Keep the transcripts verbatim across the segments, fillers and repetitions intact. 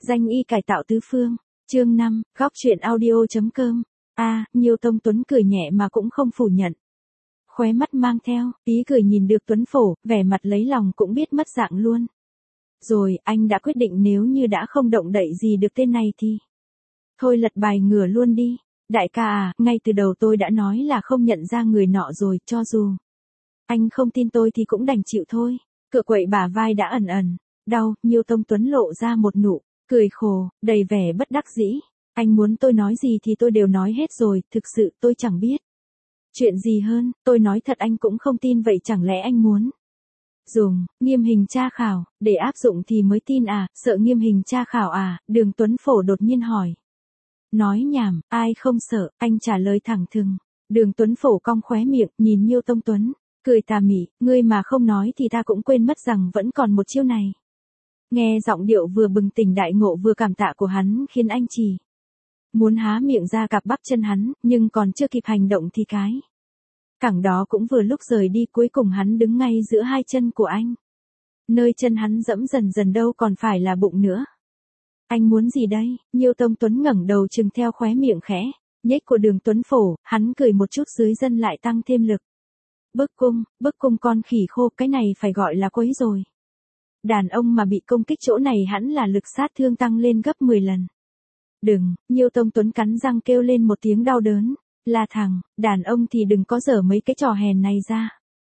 Danh y cải tạo tứ phương, chương năm, góc truyện audio.com. A, à, Nhiêu Tông Tuấn cười nhẹ mà cũng không phủ nhận. Khóe mắt mang theo, ý cười nhìn được Tuấn Phổ, vẻ mặt lấy lòng cũng biết mất dạng luôn. Rồi, anh đã quyết định nếu như đã không động đậy gì được tên này thì... Thôi lật bài ngửa luôn đi. Đại ca à, ngay từ đầu tôi đã nói là không nhận ra người nọ rồi, cho dù... Anh không tin tôi thì cũng đành chịu thôi. Cựa quậy bả vai đã ẩn ẩn đau, Nhiêu Tông Tuấn lộ ra một nụ cười khổ, đầy vẻ bất đắc dĩ. Anh muốn tôi nói gì thì tôi đều nói hết rồi, thực sự tôi chẳng biết chuyện gì hơn, tôi nói thật anh cũng không tin, vậy chẳng lẽ anh muốn dùng nghiêm hình tra khảo để áp dụng thì mới tin à? Sợ nghiêm hình tra khảo à? Đường Tuấn Phổ đột nhiên hỏi. Nói nhảm, ai không sợ, anh trả lời thẳng thừng. Đường Tuấn Phổ cong khóe miệng, nhìn Nhiêu Tông Tuấn, cười tà mị, ngươi mà không nói thì ta cũng quên mất rằng vẫn còn một chiêu này. Nghe giọng điệu vừa bừng tỉnh đại ngộ vừa cảm tạ của hắn khiến anh chỉ muốn há miệng ra cặp bắp chân hắn, nhưng còn chưa kịp hành động thì cái cẳng đó cũng vừa lúc rời đi, cuối cùng hắn đứng ngay giữa hai chân của anh. Nơi chân hắn dẫm dần dần đâu còn phải là bụng nữa. Anh muốn gì đây? Nhiêu Tông Tuấn ngẩng đầu chừng theo khóe miệng khẽ nhếch của Đường Tuấn Phổ, hắn cười một chút dưới dân lại tăng thêm lực. Bức cung, bức cung con khỉ khô, cái này phải gọi là quấy rồi. Đàn ông mà bị công kích chỗ này hẳn là lực sát thương tăng lên gấp mười lần. Đừng, Nhiêu Tông Tuấn cắn răng kêu lên một tiếng đau đớn. Là thằng, đàn ông thì đừng có dở mấy cái trò hèn này ra.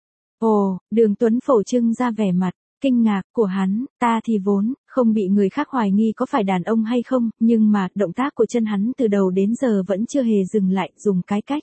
Ồ, Đường Tuấn Phổ trưng ra vẻ mặt kinh ngạc của hắn, ta thì vốn không bị người khác hoài nghi có phải đàn ông hay không, nhưng mà động tác của chân hắn từ đầu đến giờ vẫn chưa hề dừng lại, dùng cái cách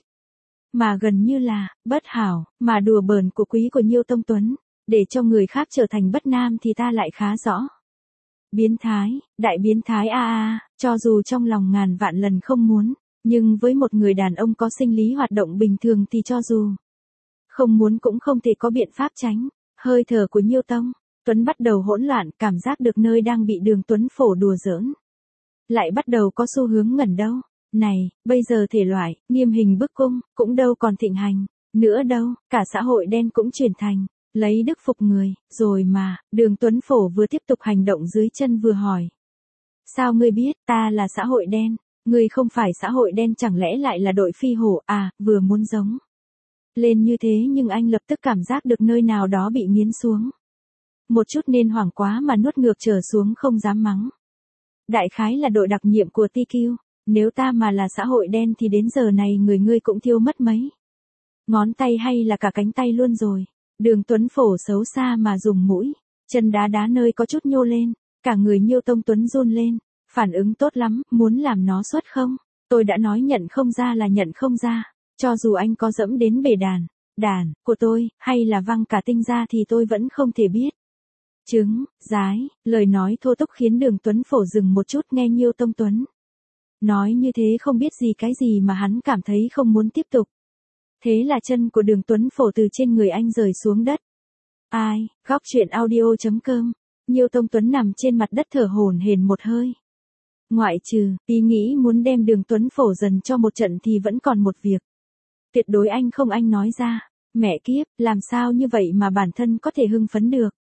mà gần như là bất hảo mà đùa bỡn của quý của Nhiêu Tông Tuấn, để cho người khác trở thành bất nam thì ta lại khá rõ. Biến thái, đại biến thái a a, cho dù trong lòng ngàn vạn lần không muốn, nhưng với một người đàn ông có sinh lý hoạt động bình thường thì cho dù không muốn cũng không thể có biện pháp tránh. Hơi thở của Nhiêu Tông Tuấn bắt đầu hỗn loạn, cảm giác được nơi đang bị Đường Tuấn Phổ đùa giỡn lại bắt đầu có xu hướng ngẩn đâu. Này, bây giờ thể loại nghiêm hình bức cung cũng đâu còn thịnh hành nữa đâu, cả xã hội đen cũng chuyển thành lấy đức phục người rồi mà. Đường Tuấn Phổ vừa tiếp tục hành động dưới chân vừa hỏi. Sao ngươi biết ta là xã hội đen? Ngươi không phải xã hội đen chẳng lẽ lại là đội phi hổ à? Vừa muốn giống lên như thế nhưng anh lập tức cảm giác được nơi nào đó bị nghiến xuống một chút nên hoảng quá mà nuốt ngược trở xuống, không dám mắng. Đại khái là đội đặc nhiệm của tê quy, nếu ta mà là xã hội đen thì đến giờ này người ngươi cũng thiêu mất mấy ngón tay hay là cả cánh tay luôn rồi. Đường Tuấn Phổ xấu xa mà dùng mũi chân đá đá nơi có chút nhô lên, cả người Nhiêu Tông Tuấn run lên. Phản ứng tốt lắm, muốn làm nó xuất không? Tôi đã nói nhận không ra là nhận không ra, cho dù anh có dẫm đến bể đàn đàn của tôi, hay là văng cả tinh ra thì tôi vẫn không thể biết. Trứng, dái, lời nói thô tục khiến Đường Tuấn Phổ dừng một chút, nghe Nhiêu Tông Tuấn nói như thế không biết gì cái gì mà hắn cảm thấy không muốn tiếp tục. Thế là chân của Đường Tuấn Phổ từ trên người anh rời xuống đất. Ai, góc truyện audio.com. Nhiêu Tông Tuấn nằm trên mặt đất thở hổn hển một hơi. Ngoại trừ ý nghĩ muốn đem Đường Tuấn Phổ dần cho một trận thì vẫn còn một việc tuyệt đối anh không anh nói ra. Mẹ kiếp, làm sao như vậy mà bản thân có thể hưng phấn được?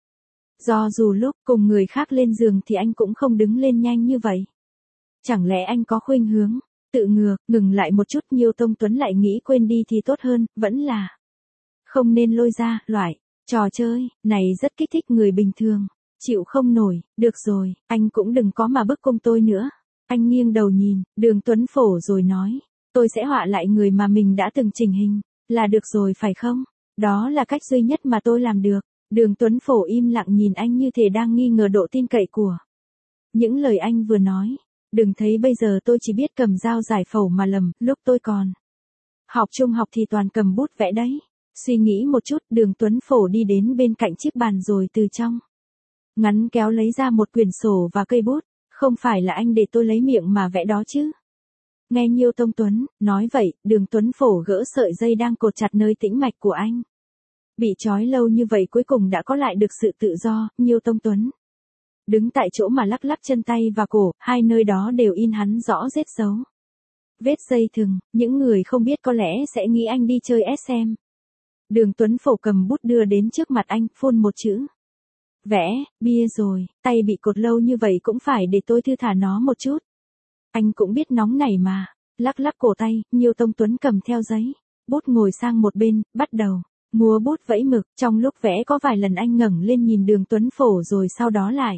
Do dù lúc cùng người khác lên giường thì anh cũng không đứng lên nhanh như vậy. Chẳng lẽ anh có khuynh hướng tự ngược? Ngừng lại một chút, Nhiêu Tông Tuấn lại nghĩ quên đi thì tốt hơn, vẫn là không nên lôi ra loại trò chơi này rất kích thích người bình thường chịu không nổi. Được rồi, anh cũng đừng có mà bức cung tôi nữa. Anh nghiêng đầu nhìn Đường Tuấn Phổ rồi nói, tôi sẽ họa lại người mà mình đã từng chỉnh hình là được rồi phải không? Đó là cách duy nhất mà tôi làm được. Đường Tuấn Phổ im lặng nhìn anh như thể đang nghi ngờ độ tin cậy của những lời anh vừa nói. Đừng thấy bây giờ tôi chỉ biết cầm dao giải phẫu mà lầm, lúc tôi còn học trung học thì toàn cầm bút vẽ đấy. Suy nghĩ một chút, Đường Tuấn Phổ đi đến bên cạnh chiếc bàn rồi từ trong ngắn kéo lấy ra một quyển sổ và cây bút. Không phải là anh để tôi lấy miệng mà vẽ đó chứ? Nghe Nhiêu Tông Tuấn nói vậy, Đường Tuấn Phổ gỡ sợi dây đang cột chặt nơi tĩnh mạch của anh. Bị trói lâu như vậy cuối cùng đã có lại được sự tự do. Nhiêu Tông Tuấn đứng tại chỗ mà lắc lắc chân tay và cổ, hai nơi đó đều in hắn rõ vết dấu vết dây thừng. Những người không biết có lẽ sẽ nghĩ anh đi chơi ét em. Đường Tuấn Phổ cầm bút đưa đến trước mặt anh, phun một chữ Vẽ, bia rồi, tay bị cột lâu như vậy cũng phải để tôi thư thả nó một chút. Anh cũng biết nóng này mà. Lắc lắc cổ tay, Nhiêu Tông Tuấn cầm theo giấy, bút ngồi sang một bên, bắt đầu múa bút vẫy mực. Trong lúc vẽ có vài lần anh ngẩng lên nhìn Đường Tuấn Phổ rồi sau đó lại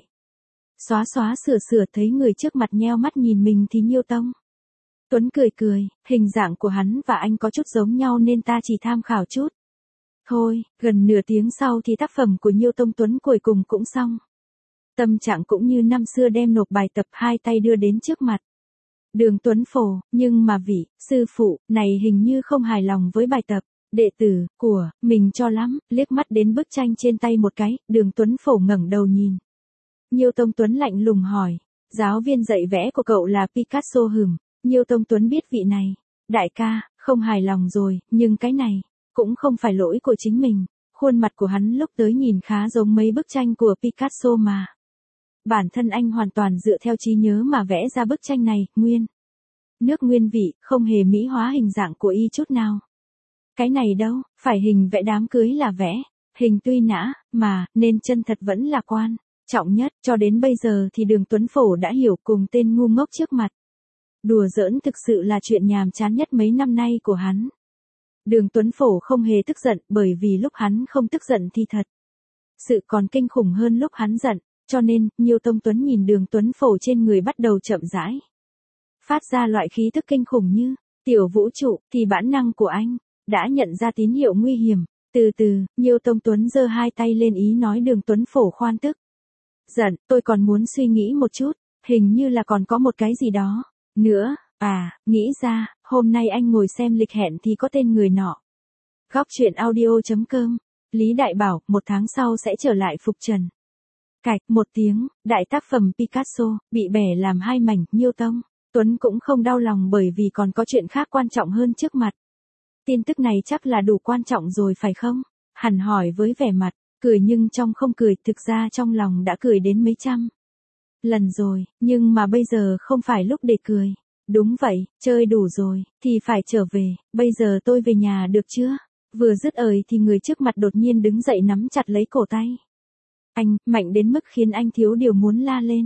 xóa xóa sửa sửa, thấy người trước mặt nheo mắt nhìn mình thì Nhiêu Tông Tuấn cười cười, hình dạng của hắn và anh có chút giống nhau nên ta chỉ tham khảo chút. Thôi, gần nửa tiếng sau thì tác phẩm của Nhiêu Tông Tuấn cuối cùng cũng xong. Tâm trạng cũng như năm xưa đem nộp bài tập, hai tay đưa đến trước mặt Đường Tuấn Phổ, nhưng mà vị sư phụ này hình như không hài lòng với bài tập đệ tử của mình cho lắm. Liếc mắt đến bức tranh trên tay một cái, Đường Tuấn Phổ ngẩng đầu nhìn Nhiêu Tông Tuấn lạnh lùng hỏi, giáo viên dạy vẽ của cậu là Picasso hừm? Nhiêu Tông Tuấn biết vị này, đại ca, không hài lòng rồi, nhưng cái này cũng không phải lỗi của chính mình. Khuôn mặt của hắn lúc tới nhìn khá giống mấy bức tranh của Picasso mà. Bản thân anh hoàn toàn dựa theo trí nhớ mà vẽ ra bức tranh này, nguyên nước nguyên vị, không hề mỹ hóa hình dạng của y chút nào. Cái này đâu, phải hình vẽ đám cưới là vẽ, hình tuy nã, mà, nên chân thật vẫn là quan trọng nhất. Cho đến bây giờ thì Đường Tuấn Phổ đã hiểu cùng tên ngu ngốc trước mặt. Đùa giỡn thực sự là chuyện nhàm chán nhất mấy năm nay của hắn. Đường Tuấn Phổ không hề tức giận, bởi vì lúc hắn không tức giận thì thật sự còn kinh khủng hơn lúc hắn giận. Cho nên, Nhiêu Tông Tuấn nhìn Đường Tuấn Phổ trên người bắt đầu chậm rãi phát ra loại khí tức kinh khủng như tiểu vũ trụ, thì bản năng của anh đã nhận ra tín hiệu nguy hiểm. Từ từ, Nhiêu Tông Tuấn giơ hai tay lên ý nói Đường Tuấn Phổ khoan tức giận, tôi còn muốn suy nghĩ một chút, hình như là còn có một cái gì đó nữa. À, nghĩ ra, hôm nay anh ngồi xem lịch hẹn thì có tên người nọ. Góc truyện audio chấm com. Lý Đại bảo, một tháng sau sẽ trở lại phục trần. Cạch, một tiếng, đại tác phẩm Picasso, bị bẻ làm hai mảnh. Nhiêu Tông Tuấn cũng không đau lòng bởi vì còn có chuyện khác quan trọng hơn trước mặt. Tin tức này chắc là đủ quan trọng rồi phải không? Hắn hỏi với vẻ mặt cười nhưng trong không cười, thực ra trong lòng đã cười đến mấy trăm lần rồi, nhưng mà bây giờ không phải lúc để cười. Đúng vậy, chơi đủ rồi, thì phải trở về, bây giờ tôi về nhà được chưa? Vừa dứt lời thì người trước mặt đột nhiên đứng dậy nắm chặt lấy cổ tay anh, mạnh đến mức khiến anh thiếu điều muốn la lên.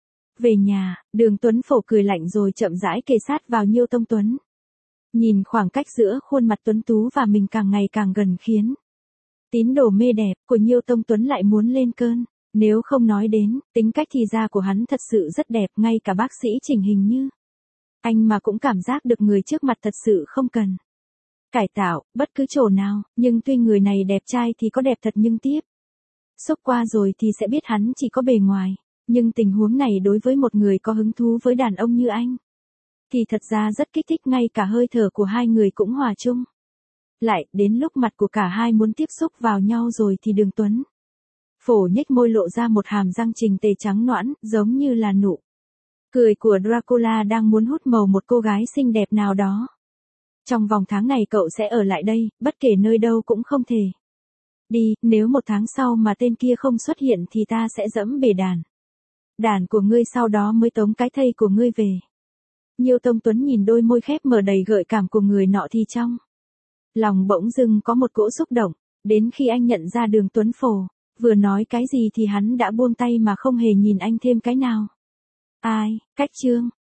Về nhà, Đường Tuấn Phổ cười lạnh rồi chậm rãi kề sát vào Nhiêu Tông Tuấn. Nhìn khoảng cách giữa khuôn mặt tuấn tú và mình càng ngày càng gần khiến tín đồ mê đẹp của Nhiêu Tông Tuấn lại muốn lên cơn. Nếu không nói đến, tính cách thì da của hắn thật sự rất đẹp, ngay cả bác sĩ chỉnh hình như anh mà cũng cảm giác được người trước mặt thật sự không cần cải tạo, bất cứ chỗ nào, nhưng tuy người này đẹp trai thì có đẹp thật nhưng tiếp xúc qua rồi thì sẽ biết hắn chỉ có bề ngoài. Nhưng tình huống này đối với một người có hứng thú với đàn ông như anh thì thật ra rất kích thích, ngay cả hơi thở của hai người cũng hòa chung lại. Đến lúc mặt của cả hai muốn tiếp xúc vào nhau rồi thì Đường Tuấn Phổ nhếch môi lộ ra một hàm răng chỉnh tề trắng nõn, giống như là nụ cười của Dracula đang muốn hút màu một cô gái xinh đẹp nào đó. Trong vòng tháng này cậu sẽ ở lại đây, bất kể nơi đâu cũng không thể đi, nếu một tháng sau mà tên kia không xuất hiện thì ta sẽ dẫm bể đàn đàn của ngươi, sau đó mới tống cái thây của ngươi về. Nhiêu Tông Tuấn nhìn đôi môi khép mở đầy gợi cảm của người nọ thì trong lòng bỗng dưng có một cỗ xúc động. Đến khi anh nhận ra Đường Tuấn Phổ vừa nói cái gì thì hắn đã buông tay mà không hề nhìn anh thêm cái nào. Ai, cách chương